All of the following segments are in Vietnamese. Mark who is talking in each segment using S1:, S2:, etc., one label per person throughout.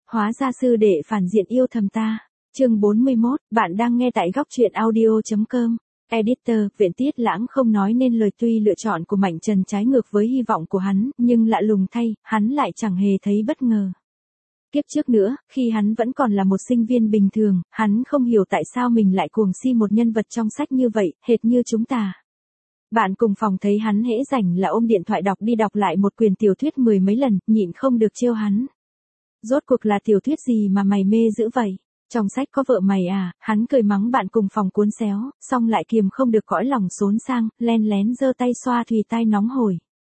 S1: Hóa ra sư đệ phản diện yêu thầm ta. Chương 41, bạn đang nghe tại góc truyện audio.com. Editor, Viện Tiết Lãng không nói nên lời, tuy lựa chọn của Mạnh Trần trái ngược với hy vọng của hắn, nhưng lạ lùng thay, hắn lại chẳng hề thấy bất ngờ. Kiếp trước nữa, khi hắn vẫn còn là một sinh viên bình thường, hắn không hiểu tại sao mình lại cuồng si một nhân vật trong sách như vậy, hệt như chúng ta. Bạn cùng phòng thấy hắn hễ rảnh là ôm điện thoại đọc đi đọc lại một quyển tiểu thuyết mười mấy lần, nhịn không được trêu hắn. Rốt cuộc là tiểu thuyết gì mà mày mê dữ vậy? Trong sách có vợ mày à? Hắn cười mắng bạn cùng phòng cuốn xéo, xong lại kiềm không được cõi lòng xốn sang, len lén giơ tay xoa thùy tai nóng hổi.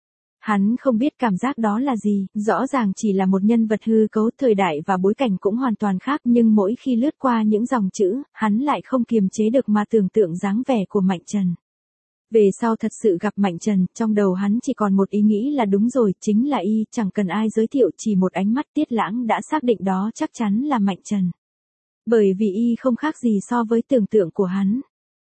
S1: Hắn không biết cảm giác đó là gì, rõ ràng chỉ là một nhân vật hư cấu, thời đại và bối cảnh cũng hoàn toàn khác, nhưng mỗi khi lướt qua những dòng chữ, hắn lại không kiềm chế được mà tưởng tượng dáng vẻ của Mạnh Trần. Về sau thật sự gặp Mạnh Trần, trong đầu hắn chỉ còn một ý nghĩ là đúng rồi, chính là y, chẳng cần ai giới thiệu, chỉ một ánh mắt Tiết Lãng đã xác định đó chắc chắn là Mạnh Trần. Bởi vì y không khác gì so với tưởng tượng của hắn.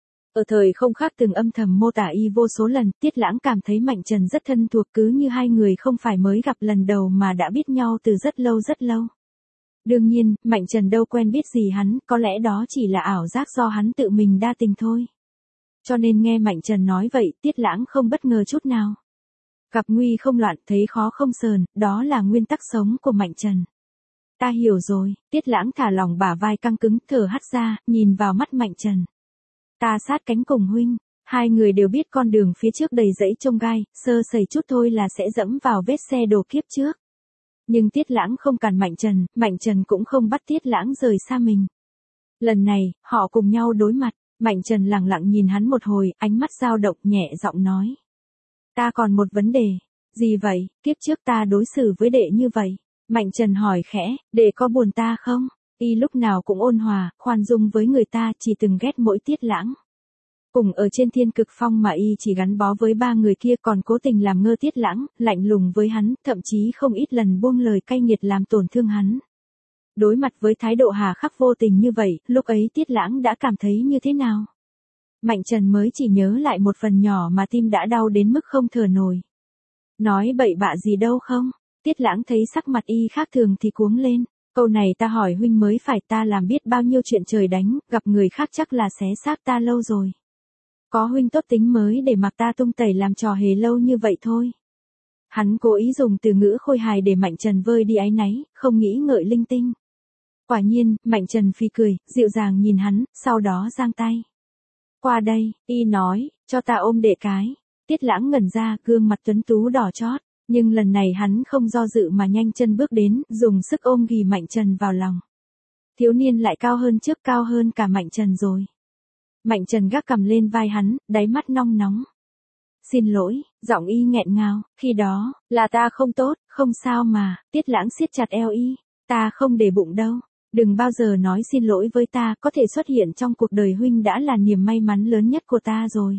S1: Ở thời không khác từng âm thầm mô tả y vô số lần, Tiết Lãng cảm thấy Mạnh Trần rất thân thuộc, cứ như hai người không phải mới gặp lần đầu mà đã biết nhau từ rất lâu rất lâu. Đương nhiên, Mạnh Trần đâu quen biết gì hắn, có lẽ đó chỉ là ảo giác do hắn tự mình đa tình thôi. Cho nên nghe Mạnh Trần nói vậy, Tiết Lãng không bất ngờ chút nào. Gặp nguy không loạn, thấy khó không sờn, đó là nguyên tắc sống của Mạnh Trần. Ta hiểu rồi, Tiết Lãng thả lỏng bả vai căng cứng, thở hắt ra, nhìn vào mắt Mạnh Trần. Ta sát cánh cùng huynh, hai người đều biết con đường phía trước đầy rẫy chông gai, sơ sẩy chút thôi là sẽ dẫm vào vết xe đổ kiếp trước. Nhưng Tiết Lãng không cản Mạnh Trần cũng không bắt Tiết Lãng rời xa mình. Lần này, họ cùng nhau đối mặt, Mạnh Trần lặng lặng nhìn hắn một hồi, ánh mắt dao động, nhẹ giọng nói. Ta còn một vấn đề. Gì vậy? Kiếp trước ta đối xử với đệ như vậy. Mạnh Trần hỏi khẽ, đệ có buồn ta không? Y lúc nào cũng ôn hòa, khoan dung với người ta, chỉ từng ghét mỗi Tiết Lãng. Cùng ở trên Thiên Cực Phong mà y chỉ gắn bó với ba người kia, còn cố tình làm ngơ Tiết Lãng, lạnh lùng với hắn, thậm chí không ít lần buông lời cay nghiệt làm tổn thương hắn. Đối mặt với thái độ hà khắc vô tình như vậy, lúc ấy Tiết Lãng đã cảm thấy như thế nào? Mạnh Trần mới chỉ nhớ lại một phần nhỏ mà tim đã đau đến mức không thở nổi. Nói bậy bạ gì đâu không? Tiết Lãng thấy sắc mặt y khác thường thì cuống lên. Câu này ta hỏi huynh mới phải, ta làm biết bao nhiêu chuyện trời đánh, gặp người khác chắc là xé xác ta lâu rồi. Có huynh tốt tính mới để mặc ta tung tẩy làm trò hề lâu như vậy thôi. Hắn cố ý dùng từ ngữ khôi hài để Mạnh Trần vơi đi áy náy, không nghĩ ngợi linh tinh. Quả nhiên, Mạnh Trần phì cười, dịu dàng nhìn hắn, sau đó giang tay. Qua đây, y nói, cho ta ôm đệ cái. Tiết Lãng ngẩn ra, gương mặt tuấn tú đỏ chót, nhưng lần này hắn không do dự mà nhanh chân bước đến, dùng sức ôm ghì Mạnh Trần vào lòng. Thiếu niên lại cao hơn trước, cao hơn cả Mạnh Trần rồi. Mạnh Trần gác cằm lên vai hắn, đáy mắt nong nóng. Xin lỗi, giọng y nghẹn ngào, khi đó, là ta không tốt, không sao mà. Tiết Lãng siết chặt eo y, ta không để bụng đâu. Đừng bao giờ nói xin lỗi với ta, có thể xuất hiện trong cuộc đời huynh đã là niềm may mắn lớn nhất của ta rồi.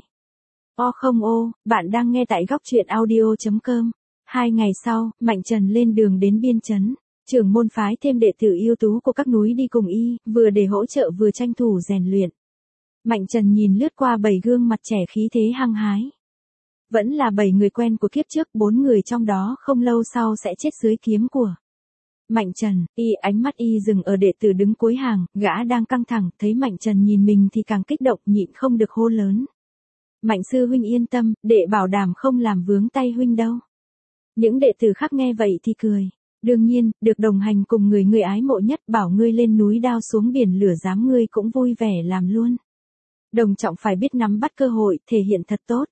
S1: Không ô, bạn đang nghe tại góc truyện audio.com. 2 ngày sau, Mạnh Trần lên đường đến Biên Chấn. Trưởng môn phái thêm đệ tử ưu tú của các núi đi cùng y, vừa để hỗ trợ vừa tranh thủ rèn luyện. Mạnh Trần nhìn lướt qua 7 gương mặt trẻ khí thế hăng hái. Vẫn là 7 người quen của kiếp trước, 4 người trong đó không lâu sau sẽ chết dưới kiếm của Mạnh Trần. Ánh mắt y dừng ở đệ tử đứng cuối hàng, gã đang căng thẳng, thấy Mạnh Trần nhìn mình thì càng kích động, nhịn không được hô lớn. Mạnh sư huynh yên tâm, đệ bảo đảm không làm vướng tay huynh đâu. Những đệ tử khác nghe vậy thì cười. Đương nhiên, được đồng hành cùng người ngươi ái mộ nhất, bảo ngươi lên núi đao xuống biển lửa dám ngươi cũng vui vẻ làm luôn. Đồng Trọng phải biết nắm bắt cơ hội, thể hiện thật tốt.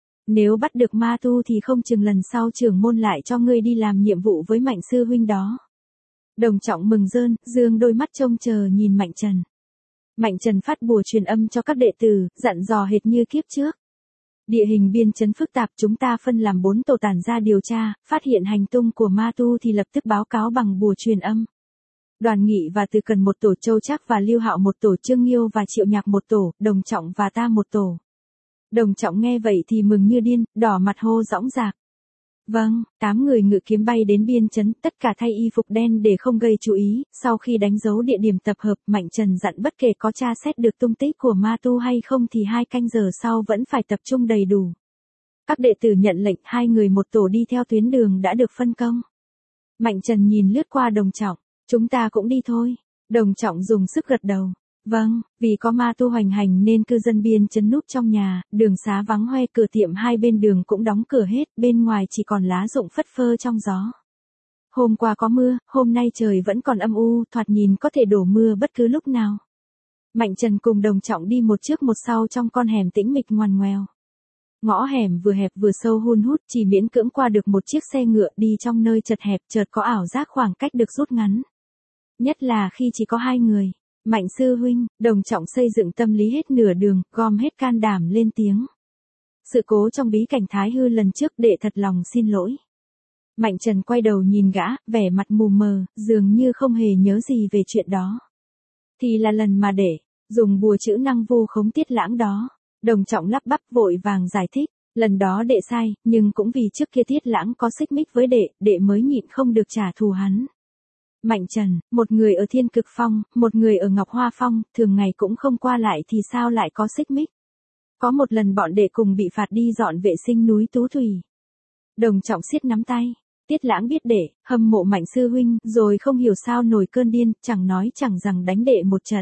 S1: Nếu bắt được ma tu thì không chừng lần sau trưởng môn lại cho ngươi đi làm nhiệm vụ với Mạnh sư huynh đó. Đồng Trọng mừng rơn, dương đôi mắt trông chờ nhìn Mạnh Trần. Mạnh Trần phát bùa truyền âm cho các đệ tử, dặn dò hệt như kiếp trước. Địa hình Biên Chấn phức tạp, chúng ta phân làm 4 tổ tản ra điều tra, phát hiện hành tung của ma tu thì lập tức báo cáo bằng bùa truyền âm. Đoàn Nghị và Từ Cần một tổ, Châu Trác và Lưu Hạo một tổ, Trương Nghiêu và Triệu Nhạc một tổ, Đồng Trọng và ta một tổ. Đồng Trọng nghe vậy thì mừng như điên, đỏ mặt hô dõng dạc. Vâng, 8 người ngự kiếm bay đến Biên Chấn, tất cả thay y phục đen để không gây chú ý, sau khi đánh dấu địa điểm tập hợp, Mạnh Trần dặn bất kể có tra xét được tung tích của ma tu hay không thì 2 canh giờ sau vẫn phải tập trung đầy đủ. Các đệ tử nhận lệnh, 2 người một tổ đi theo tuyến đường đã được phân công. Mạnh Trần nhìn lướt qua Đồng Trọng, Chúng ta cũng đi thôi. Đồng Trọng dùng sức gật đầu. Vâng, vì có ma tu hoành hành nên cư dân biên trấn núp trong nhà, đường xá vắng hoe, cửa tiệm hai bên đường cũng đóng cửa hết, bên ngoài chỉ còn lá rụng phất phơ trong gió. Hôm qua có mưa, hôm nay trời vẫn còn âm u, thoạt nhìn có thể đổ mưa bất cứ lúc nào. Mạnh Trần cùng Đồng Trọng đi một trước một sau trong con hẻm tĩnh mịch ngoằn ngoèo. Ngõ hẻm vừa hẹp vừa sâu hun hút, chỉ miễn cưỡng qua được một chiếc xe ngựa đi trong nơi chật hẹp, chợt có ảo giác khoảng cách được rút ngắn. Nhất là khi chỉ có hai người. Mạnh sư huynh, Đồng Trọng xây dựng tâm lý hết nửa đường, gom hết can đảm lên tiếng. Sự cố trong bí cảnh Thái Hư lần trước, đệ thật lòng xin lỗi. Mạnh Trần quay đầu nhìn gã, vẻ mặt mù mờ, dường như không hề nhớ gì về chuyện đó. Thì là lần mà đệ dùng bùa chữ năng vu khống Tiết Lãng đó. Đồng Trọng lắp bắp vội vàng giải thích, lần đó đệ sai, nhưng cũng vì trước kia Tiết Lãng có xích mích với đệ mới nhịn không được trả thù hắn. Mạnh Trần, một người ở Thiên Cực Phong, một người ở Ngọc Hoa Phong, thường ngày cũng không qua lại thì sao lại có xích mích. Có một lần bọn đệ cùng bị phạt đi dọn vệ sinh núi Tú Thủy. Đồng Trọng siết nắm tay. Tiết Lãng biết đệ hâm mộ Mạnh sư huynh, rồi không hiểu sao nổi cơn điên, chẳng nói chẳng rằng đánh đệ một trận.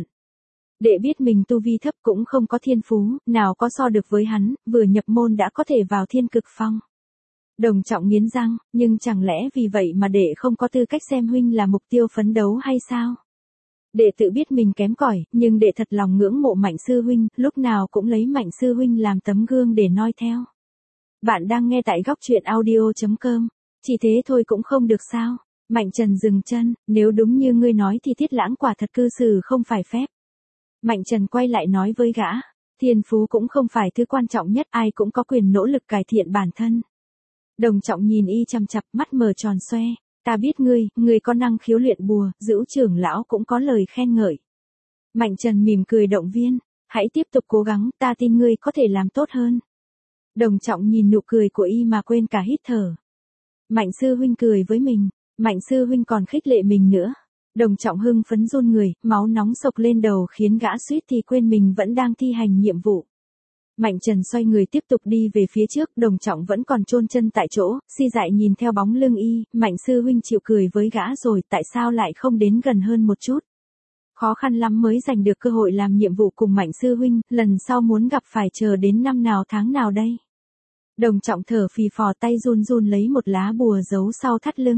S1: Đệ biết mình tu vi thấp cũng không có thiên phú, nào có so được với hắn, vừa nhập môn đã có thể vào Thiên Cực Phong. Đồng Trọng nghiến răng, nhưng chẳng lẽ vì vậy mà đệ không có tư cách xem huynh là mục tiêu phấn đấu hay sao? Đệ tự biết mình kém cỏi, nhưng đệ thật lòng ngưỡng mộ Mạnh sư huynh, lúc nào cũng lấy Mạnh sư huynh làm tấm gương để noi theo. Bạn đang nghe tại góc truyện audio.com. Chỉ thế thôi cũng không được sao? Mạnh Trần dừng chân, nếu đúng như ngươi nói thì Tiết Lãng quả thật cư xử không phải phép. Mạnh Trần quay lại nói với gã, thiên phú cũng không phải thứ quan trọng nhất, ai cũng có quyền nỗ lực cải thiện bản thân. Đồng Trọng nhìn y chằm chằm, mắt mở tròn xoe, ta biết ngươi có năng khiếu luyện bùa, Dữu trưởng lão cũng có lời khen ngợi. Mạnh Trần mỉm cười động viên, hãy tiếp tục cố gắng, ta tin ngươi có thể làm tốt hơn. Đồng Trọng nhìn nụ cười của y mà quên cả hít thở. Mạnh sư huynh cười với mình, Mạnh sư huynh còn khích lệ mình nữa. Đồng Trọng hưng phấn run người, máu nóng sộc lên đầu khiến gã suýt thì quên mình vẫn đang thi hành nhiệm vụ. Mạnh Trần xoay người tiếp tục đi về phía trước, Đồng Trọng vẫn còn chôn chân tại chỗ, si dại nhìn theo bóng lưng y, Mạnh sư huynh chịu cười với gã rồi, tại sao lại không đến gần hơn một chút? Khó khăn lắm mới giành được cơ hội làm nhiệm vụ cùng Mạnh sư huynh, lần sau muốn gặp phải chờ đến năm nào tháng nào đây? Đồng Trọng thở phì phò, tay run run lấy một lá bùa giấu sau thắt lưng.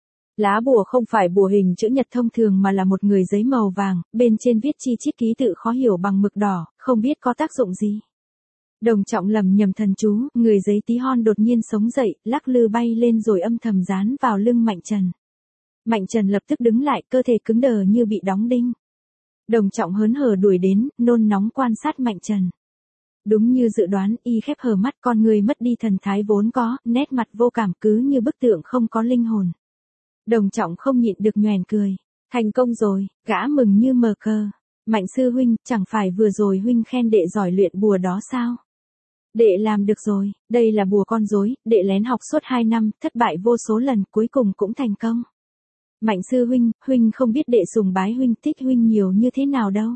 S1: Lá bùa không phải bùa hình chữ nhật thông thường mà là một người giấy màu vàng, bên trên viết chi chít ký tự khó hiểu bằng mực đỏ, không biết có tác dụng gì. Đồng Trọng lầm nhầm thần chú, người giấy tí hon đột nhiên sống dậy, lắc lư bay lên rồi âm thầm dán vào lưng Mạnh Trần. Mạnh Trần lập tức đứng lại, cơ thể cứng đờ như bị đóng đinh. Đồng Trọng hớn hở đuổi đến, nôn nóng quan sát Mạnh Trần. Đúng như dự đoán, y khép hờ mắt, con người mất đi thần thái vốn có, nét mặt vô cảm cứ như bức tượng không có linh hồn. Đồng Trọng không nhịn được nhoẻn cười. Thành công rồi, gã mừng như mờ cờ. Mạnh sư huynh, chẳng phải vừa rồi huynh khen đệ giỏi luyện bùa đó sao? Đệ làm được rồi, đây là bùa con rối, đệ lén học suốt 2 năm, thất bại vô số lần, cuối cùng cũng thành công. Mạnh sư huynh không biết đệ sùng bái huynh, thích huynh nhiều như thế nào đâu.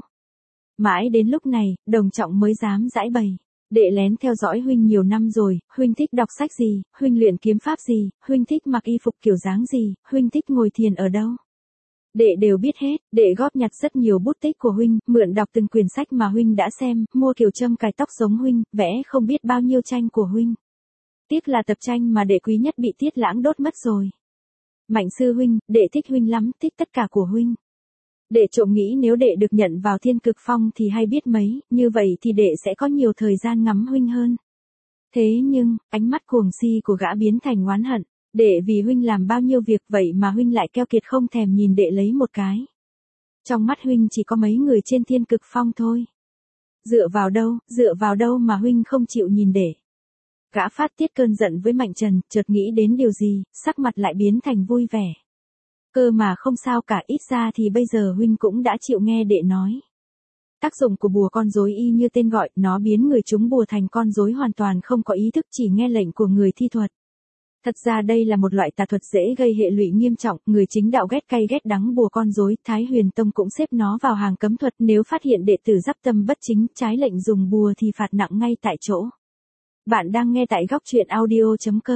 S1: Mãi đến lúc này, Đồng Trọng mới dám giãi bày. Đệ lén theo dõi huynh nhiều năm rồi, huynh thích đọc sách gì, huynh luyện kiếm pháp gì, huynh thích mặc y phục kiểu dáng gì, huynh thích ngồi thiền ở đâu. Đệ đều biết hết, đệ góp nhặt rất nhiều bút tích của huynh, mượn đọc từng quyển sách mà huynh đã xem, mua kiểu châm cài tóc giống huynh, vẽ không biết bao nhiêu tranh của huynh. Tiếc là tập tranh mà đệ quý nhất bị Tiết Lãng đốt mất rồi. Mạnh sư huynh, đệ thích huynh lắm, thích tất cả của huynh. Đệ trộm nghĩ nếu đệ được nhận vào Thiên Cực Phong thì hay biết mấy, như vậy thì đệ sẽ có nhiều thời gian ngắm huynh hơn. Thế nhưng, ánh mắt cuồng si của gã biến thành oán hận, đệ vì huynh làm bao nhiêu việc vậy mà huynh lại keo kiệt không thèm nhìn đệ lấy một cái. Trong mắt huynh chỉ có mấy người trên Thiên Cực Phong thôi. Dựa vào đâu mà huynh không chịu nhìn đệ. Gã phát tiết cơn giận với Mạnh Trần, chợt nghĩ đến điều gì, sắc mặt lại biến thành vui vẻ. Cơ mà không sao cả, ít ra thì bây giờ huynh cũng đã chịu nghe đệ nói. Tác dụng của bùa con rối y như tên gọi, nó biến người trúng bùa thành con rối hoàn toàn không có ý thức, chỉ nghe lệnh của người thi thuật. Thật ra đây là một loại tà thuật dễ gây hệ lụy nghiêm trọng, người chính đạo ghét cay ghét đắng bùa con rối, Thái Huyền Tông cũng xếp nó vào hàng cấm thuật, nếu phát hiện đệ tử dắp tâm bất chính, trái lệnh dùng bùa thì phạt nặng ngay tại chỗ. Bạn đang nghe tại góc truyện audio.com.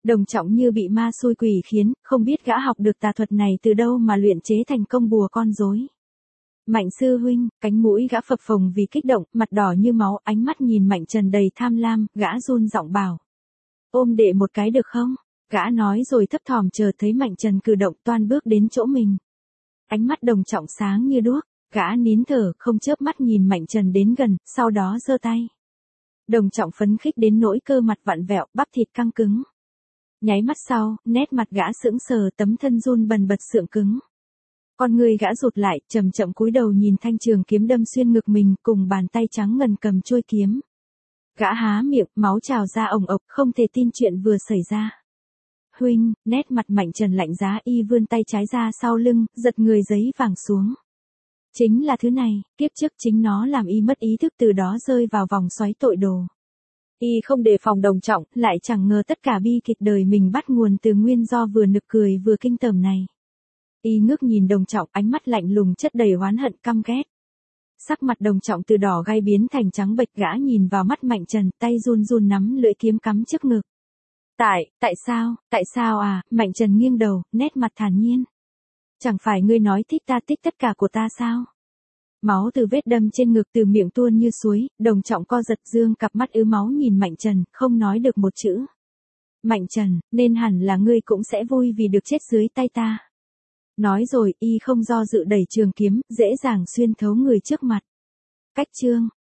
S1: Đồng Trọng như bị ma xui quỷ khiến, không biết gã học được tà thuật này từ đâu mà luyện chế thành công bùa con rối. Mạnh sư huynh, cánh mũi gã phập phồng vì kích động, mặt đỏ như máu, ánh mắt nhìn Mạnh Trần đầy tham lam, gã run giọng bảo. Ôm đệ một cái được không? Gã nói rồi thấp thỏm chờ thấy Mạnh Trần cử động toan bước đến chỗ mình. Ánh mắt Đồng Trọng sáng như đuốc, gã nín thở, không chớp mắt nhìn Mạnh Trần đến gần, sau đó giơ tay. Đồng Trọng phấn khích đến nỗi cơ mặt vặn vẹo, bắp thịt căng cứng. Nháy mắt sau, nét mặt gã sững sờ, tấm thân run bần bật sượng cứng. Con người gã rụt lại, chậm chậm cúi đầu nhìn thanh trường kiếm đâm xuyên ngực mình, cùng bàn tay trắng ngần cầm chuôi kiếm. Gã há miệng, máu trào ra ồng ộc, không thể tin chuyện vừa xảy ra. Huynh, nét mặt Mạnh Trần lạnh giá, y vươn tay trái ra sau lưng, giật người giấy vàng xuống. Chính là thứ này, kiếp trước chính nó làm y mất ý thức, từ đó rơi vào vòng xoáy tội đồ. Y không đề phòng Đồng Trọng, lại chẳng ngờ tất cả bi kịch đời mình bắt nguồn từ nguyên do vừa nực cười vừa kinh tởm này. Y ngước nhìn Đồng Trọng, ánh mắt lạnh lùng chất đầy oán hận căm ghét. Sắc mặt Đồng Trọng từ đỏ gai biến thành trắng bệch, gã nhìn vào mắt Mạnh Trần, tay run run nắm lưỡi kiếm cắm trước ngực. Tại sao à? Mạnh Trần nghiêng đầu, nét mặt thản nhiên. Chẳng phải ngươi nói thích tất cả của ta sao? Máu từ vết đâm trên ngực từ miệng tuôn như suối, Đồng Trọng co giật dương cặp mắt ứ máu nhìn Mạnh Trần, không nói được một chữ. Mạnh Trần, nên hẳn là ngươi cũng sẽ vui vì được chết dưới tay ta. Nói rồi, y không do dự đẩy trường kiếm, dễ dàng xuyên thấu người trước mặt. Cách chương